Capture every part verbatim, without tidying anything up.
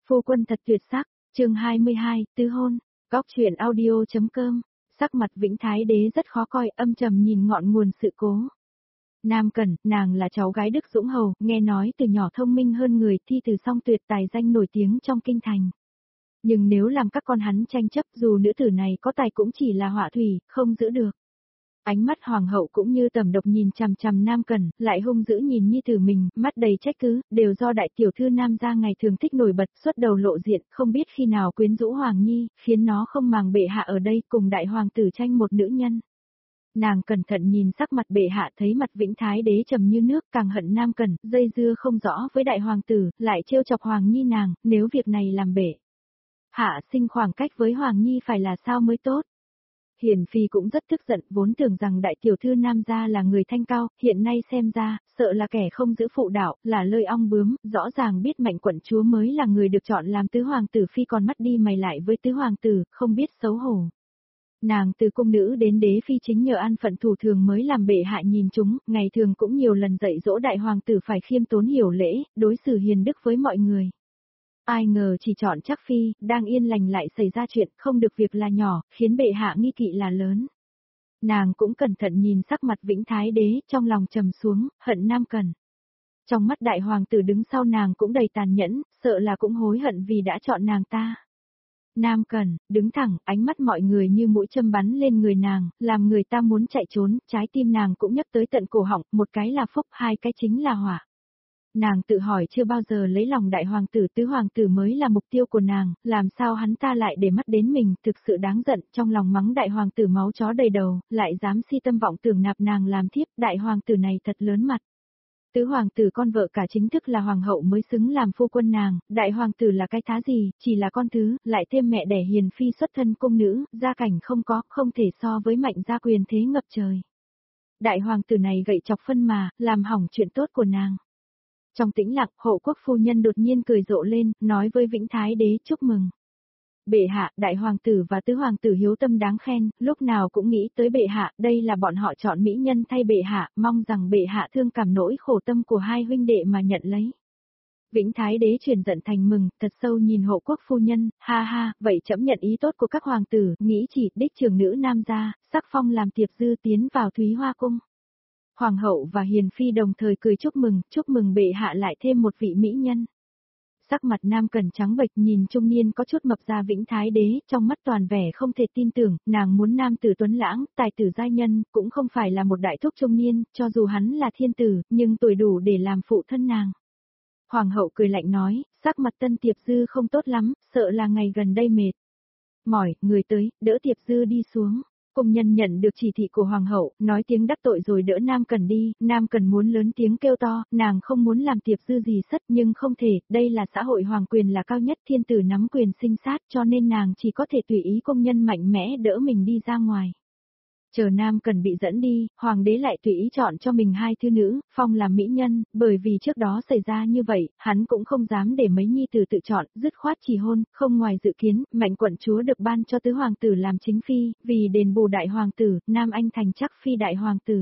Phu quân thật tuyệt sắc, chương hai mươi hai, tứ hôn, góc truyện audio.com, sắc mặt Vĩnh Thái Đế rất khó coi, âm trầm nhìn ngọn nguồn sự cố. Nam Cẩn, nàng là cháu gái Đức Dũng Hầu, nghe nói từ nhỏ thông minh hơn người, thi từ song tuyệt, tài danh nổi tiếng trong kinh thành. Nhưng nếu làm các con hắn tranh chấp, dù nữ tử này có tài cũng chỉ là họa thủy, không giữ được. Ánh mắt hoàng hậu cũng như tầm độc nhìn chằm chằm Nam Cẩn, lại hung dữ nhìn nhi tử mình, mắt đầy trách cứ, đều do đại tiểu thư Nam gia ngày thường thích nổi bật, xuất đầu lộ diện, không biết khi nào quyến rũ hoàng nhi, khiến nó không màng bệ hạ ở đây cùng đại hoàng tử tranh một nữ nhân. Nàng cẩn thận nhìn sắc mặt bệ hạ, thấy mặt Vĩnh Thái Đế trầm như nước, càng hận Nam Cẩn, dây dưa không rõ với đại hoàng tử, lại trêu chọc hoàng nhi nàng, nếu việc này làm bệ hạ sinh khoảng cách với hoàng nhi phải là sao mới tốt. Hiền phi cũng rất tức giận, vốn tưởng rằng đại tiểu thư Nam gia là người thanh cao, hiện nay xem ra, sợ là kẻ không giữ phụ đạo, là lơi ong bướm, rõ ràng biết Mạnh quận chúa mới là người được chọn làm tứ hoàng tử phi, còn mắt đi mày lại với tứ hoàng tử, không biết xấu hổ. Nàng từ cung nữ đến đế phi chính nhờ an phận thủ thường mới làm bệ hạ nhìn chúng, ngày thường cũng nhiều lần dạy dỗ đại hoàng tử phải khiêm tốn hiểu lễ, đối xử hiền đức với mọi người. Ai ngờ chỉ chọn chắc phi, đang yên lành lại xảy ra chuyện, không được việc là nhỏ, khiến bệ hạ nghi kỵ là lớn. Nàng cũng cẩn thận nhìn sắc mặt Vĩnh Thái Đế, trong lòng trầm xuống, hận Nam Cẩn. Trong mắt đại hoàng tử đứng sau nàng cũng đầy tàn nhẫn, sợ là cũng hối hận vì đã chọn nàng ta. Nam Cẩn, đứng thẳng, ánh mắt mọi người như mũi châm bắn lên người nàng, làm người ta muốn chạy trốn, trái tim nàng cũng nhấc tới tận cổ họng, một cái là phúc, hai cái chính là hỏa. Nàng tự hỏi chưa bao giờ lấy lòng đại hoàng tử, tứ hoàng tử mới là mục tiêu của nàng, làm sao hắn ta lại để mắt đến mình, thực sự đáng giận, trong lòng mắng đại hoàng tử máu chó đầy đầu, lại dám si tâm vọng tưởng nạp nàng làm thiếp, đại hoàng tử này thật lớn mặt. Tứ hoàng tử con vợ cả chính thức là hoàng hậu mới xứng làm phu quân nàng, đại hoàng tử là cái thá gì, chỉ là con thứ, lại thêm mẹ đẻ hiền phi xuất thân cung nữ, gia cảnh không có, không thể so với Mạnh gia quyền thế ngập trời. Đại hoàng tử này gậy chọc phân mà, làm hỏng chuyện tốt của nàng. Trong tĩnh lặng, hộ quốc phu nhân đột nhiên cười rộ lên, nói với Vĩnh Thái Đế chúc mừng. Bệ hạ, đại hoàng tử và tứ hoàng tử hiếu tâm đáng khen, lúc nào cũng nghĩ tới bệ hạ, đây là bọn họ chọn mỹ nhân thay bệ hạ, mong rằng bệ hạ thương cảm nỗi khổ tâm của hai huynh đệ mà nhận lấy. Vĩnh Thái Đế chuyển giận thành mừng, thật sâu nhìn hộ quốc phu nhân, ha ha, vậy trẫm nhận ý tốt của các hoàng tử, nghĩ chỉ đích trưởng nữ Nam gia, sắc phong làm tiệp dư tiến vào Thúy Hoa cung. Hoàng hậu và hiền phi đồng thời cười chúc mừng, chúc mừng bệ hạ lại thêm một vị mỹ nhân. Sắc mặt Nam Cẩn trắng bệch nhìn trung niên có chút mập ra Vĩnh Thái Đế, trong mắt toàn vẻ không thể tin tưởng, nàng muốn nam tử tuấn lãng, tài tử giai nhân, cũng không phải là một đại thúc trung niên, cho dù hắn là thiên tử, nhưng tuổi đủ để làm phụ thân nàng. Hoàng hậu cười lạnh nói, sắc mặt tân tiệp dư không tốt lắm, sợ là ngày gần đây mệt. Mỏi, người tới, đỡ tiệp dư đi xuống. Cung nhân nhận được chỉ thị của hoàng hậu, nói tiếng đắc tội rồi đỡ Nam Cẩn đi, Nam Cẩn muốn lớn tiếng kêu to, nàng không muốn làm tiệp dư gì sất nhưng không thể, đây là xã hội hoàng quyền là cao nhất, thiên tử nắm quyền sinh sát cho nên nàng chỉ có thể tùy ý công nhân mạnh mẽ đỡ mình đi ra ngoài. Chờ Nam Cẩn bị dẫn đi, hoàng đế lại tùy ý chọn cho mình hai thư nữ, phong làm mỹ nhân, bởi vì trước đó xảy ra như vậy, hắn cũng không dám để mấy nhi tử tự chọn, dứt khoát chỉ hôn, không ngoài dự kiến, Mạnh quận chúa được ban cho tứ hoàng tử làm chính phi, vì đền bù đại hoàng tử, Nam Anh thành chắc phi đại hoàng tử.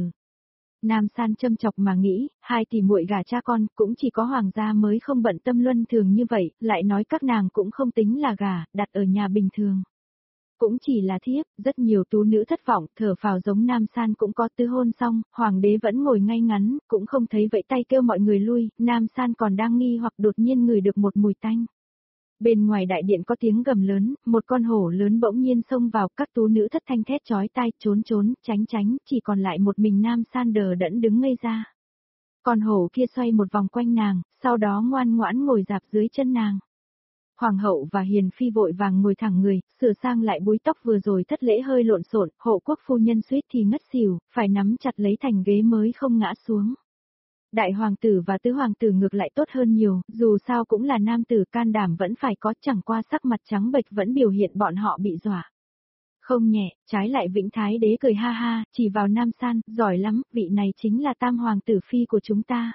Nam San châm chọc mà nghĩ, hai tỷ muội gả cha con, cũng chỉ có hoàng gia mới không bận tâm luân thường như vậy, lại nói các nàng cũng không tính là gả, đặt ở nhà bình thường. Cũng chỉ là thiếp, rất nhiều tú nữ thất vọng, thở phào giống Nam San cũng có tứ hôn xong, hoàng đế vẫn ngồi ngay ngắn, cũng không thấy vẫy tay kêu mọi người lui, Nam San còn đang nghi hoặc đột nhiên ngửi được một mùi tanh. Bên ngoài đại điện có tiếng gầm lớn, một con hổ lớn bỗng nhiên xông vào, các tú nữ thất thanh thét chói tai, trốn trốn, tránh tránh, chỉ còn lại một mình Nam San đờ đẫn đứng ngây ra. Con hổ kia xoay một vòng quanh nàng, sau đó ngoan ngoãn ngồi dạp dưới chân nàng. Hoàng hậu và hiền phi vội vàng ngồi thẳng người, sửa sang lại búi tóc vừa rồi thất lễ hơi lộn xộn, hộ quốc phu nhân suýt thì ngất xỉu, phải nắm chặt lấy thành ghế mới không ngã xuống. Đại hoàng tử và tứ hoàng tử ngược lại tốt hơn nhiều, dù sao cũng là nam tử, can đảm vẫn phải có, chẳng qua sắc mặt trắng bệch vẫn biểu hiện bọn họ bị dọa. Không nhẹ, trái lại Vĩnh Thái Đế cười ha ha, chỉ vào Nam San, giỏi lắm, vị này chính là tam hoàng tử phi của chúng ta.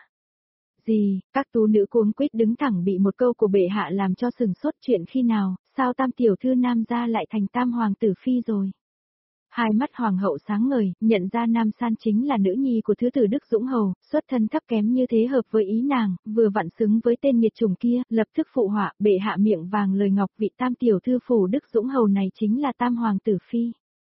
Gì, các tú nữ cuống quýt đứng thẳng bị một câu của bệ hạ làm cho sừng sốt, chuyện khi nào, sao tam tiểu thư Nam gia lại thành tam hoàng tử phi rồi. Hai mắt hoàng hậu sáng ngời, nhận ra Nam San chính là nữ nhi của thứ tử Đức Dũng Hầu, xuất thân thấp kém như thế hợp với ý nàng, vừa vặn xứng với tên nghiệt chủng kia, lập tức phụ họa, bệ hạ miệng vàng lời ngọc, vị tam tiểu thư phủ Đức Dũng Hầu này chính là tam hoàng tử phi.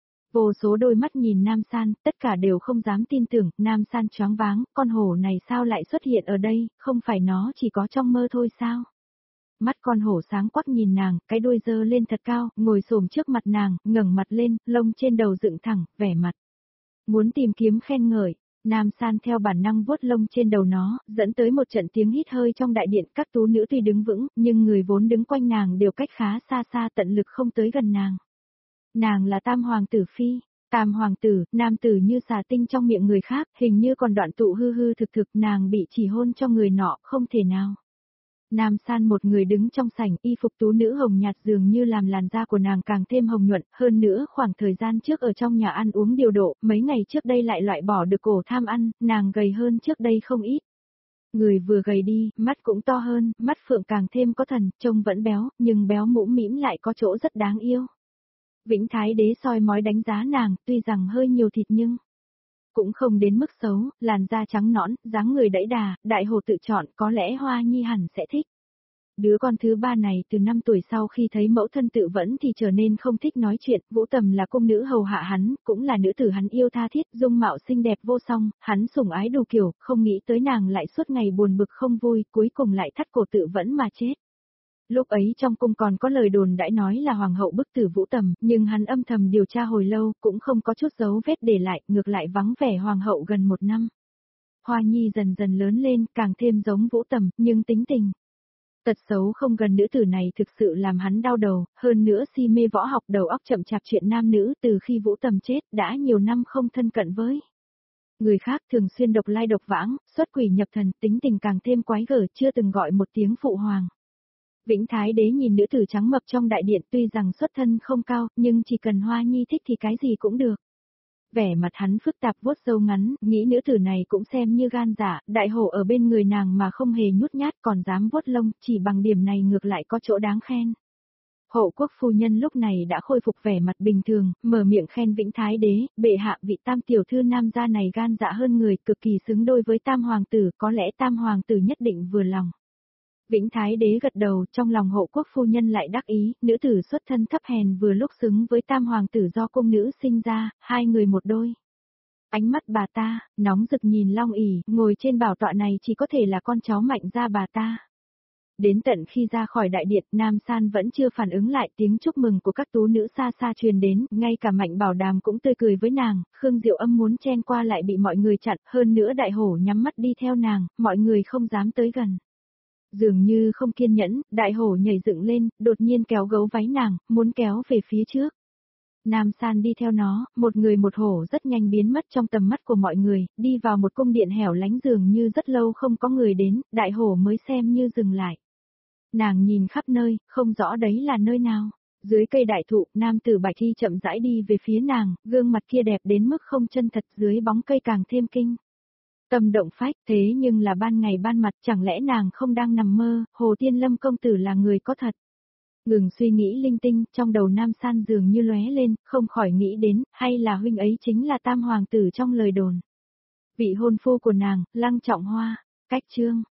Vô số đôi mắt nhìn Nam San, tất cả đều không dám tin tưởng, Nam San choáng váng, con hổ này sao lại xuất hiện ở đây, không phải nó chỉ có trong mơ thôi sao? Mắt con hổ sáng quắc nhìn nàng, cái đuôi dơ lên thật cao, ngồi xổm trước mặt nàng, ngẩng mặt lên, lông trên đầu dựng thẳng, vẻ mặt. Muốn tìm kiếm khen ngợi, Nam San theo bản năng vuốt lông trên đầu nó, dẫn tới một trận tiếng hít hơi trong đại điện, các tú nữ tuy đứng vững, nhưng người vốn đứng quanh nàng đều cách khá xa xa tận lực không tới gần nàng. Nàng là tam hoàng tử phi, tam hoàng tử, nam tử như xà tinh trong miệng người khác, hình như còn đoạn tụ hư hư thực thực, nàng bị chỉ hôn cho người nọ, không thể nào. Nam San một người đứng trong sảnh, y phục tú nữ hồng nhạt dường như làm làn da của nàng càng thêm hồng nhuận, hơn nữa khoảng thời gian trước ở trong nhà ăn uống điều độ, mấy ngày trước đây lại loại bỏ được cổ tham ăn, nàng gầy hơn trước đây không ít. Người vừa gầy đi, mắt cũng to hơn, mắt phượng càng thêm có thần, trông vẫn béo, nhưng béo mũm mĩm lại có chỗ rất đáng yêu. Vĩnh Thái Đế soi mói đánh giá nàng, tuy rằng hơi nhiều thịt nhưng cũng không đến mức xấu, làn da trắng nõn, dáng người đẫy đà, đại hồ tự chọn, có lẽ Hoa Nhi hẳn sẽ thích. Đứa con thứ ba này từ năm tuổi sau khi thấy mẫu thân tự vẫn thì trở nên không thích nói chuyện, Vũ Tầm là cung nữ hầu hạ hắn, cũng là nữ tử hắn yêu tha thiết, dung mạo xinh đẹp vô song, hắn sủng ái đủ kiểu, không nghĩ tới nàng lại suốt ngày buồn bực không vui, cuối cùng lại thắt cổ tự vẫn mà chết. Lúc ấy trong cung còn có lời đồn đãi nói là hoàng hậu bức tử Vũ Tầm, nhưng hắn âm thầm điều tra hồi lâu, cũng không có chút dấu vết để lại, ngược lại vắng vẻ hoàng hậu gần một năm. Hoa Nhi dần dần lớn lên, càng thêm giống Vũ Tầm, nhưng tính tình. Tật xấu không gần nữ tử này thực sự làm hắn đau đầu, hơn nữa si mê võ học đầu óc chậm chạp chuyện nam nữ từ khi Vũ Tầm chết đã nhiều năm không thân cận với người khác, thường xuyên độc lai độc vãng, xuất quỷ nhập thần, tính tình càng thêm quái gở, chưa từng gọi một tiếng phụ hoàng. Vĩnh Thái Đế nhìn nữ tử trắng mập trong đại điện, tuy rằng xuất thân không cao, nhưng chỉ cần Hoa Nhi thích thì cái gì cũng được. Vẻ mặt hắn phức tạp vuốt râu ngắn, nghĩ nữ tử này cũng xem như gan dạ, đại hổ ở bên người nàng mà không hề nhút nhát còn dám vuốt lông, chỉ bằng điểm này ngược lại có chỗ đáng khen. Hộ quốc phu nhân lúc này đã khôi phục vẻ mặt bình thường, mở miệng khen Vĩnh Thái Đế, bệ hạ vị tam tiểu thư nam gia này gan dạ hơn người, cực kỳ xứng đôi với tam hoàng tử, có lẽ tam hoàng tử nhất định vừa lòng. Vĩnh Thái Đế gật đầu, trong lòng hộ quốc phu nhân lại đắc ý, nữ tử xuất thân thấp hèn vừa lúc xứng với tam hoàng tử do cung nữ sinh ra, hai người một đôi. Ánh mắt bà ta, nóng rực nhìn Long ỷ, ngồi trên bảo tọa này chỉ có thể là con cháu Mạnh gia bà ta. Đến tận khi ra khỏi đại điện, Nam San vẫn chưa phản ứng lại, tiếng chúc mừng của các tú nữ xa xa truyền đến, ngay cả Mạnh Bảo Đàm cũng tươi cười với nàng, Khương Diệu Âm muốn chen qua lại bị mọi người chặn, hơn nữa đại hổ nhắm mắt đi theo nàng, mọi người không dám tới gần. Dường như không kiên nhẫn, đại hổ nhảy dựng lên, đột nhiên kéo gấu váy nàng, muốn kéo về phía trước. Nam San đi theo nó, một người một hổ rất nhanh biến mất trong tầm mắt của mọi người, đi vào một cung điện hẻo lánh dường như rất lâu không có người đến, đại hổ mới xem như dừng lại. Nàng nhìn khắp nơi, không rõ đấy là nơi nào. Dưới cây đại thụ, nam tử Bạch Thi chậm rãi đi về phía nàng, gương mặt kia đẹp đến mức không chân thật, dưới bóng cây càng thêm kinh tâm động phách, thế nhưng là ban ngày ban mặt, chẳng lẽ nàng không đang nằm mơ, Hồ Tiên Lâm công tử là người có thật. Ngừng suy nghĩ linh tinh, trong đầu Nam San dường như lóe lên, không khỏi nghĩ đến, hay là huynh ấy chính là tam hoàng tử trong lời đồn. Vị hôn phu của nàng, Lăng Trọng Hoa, cách chương.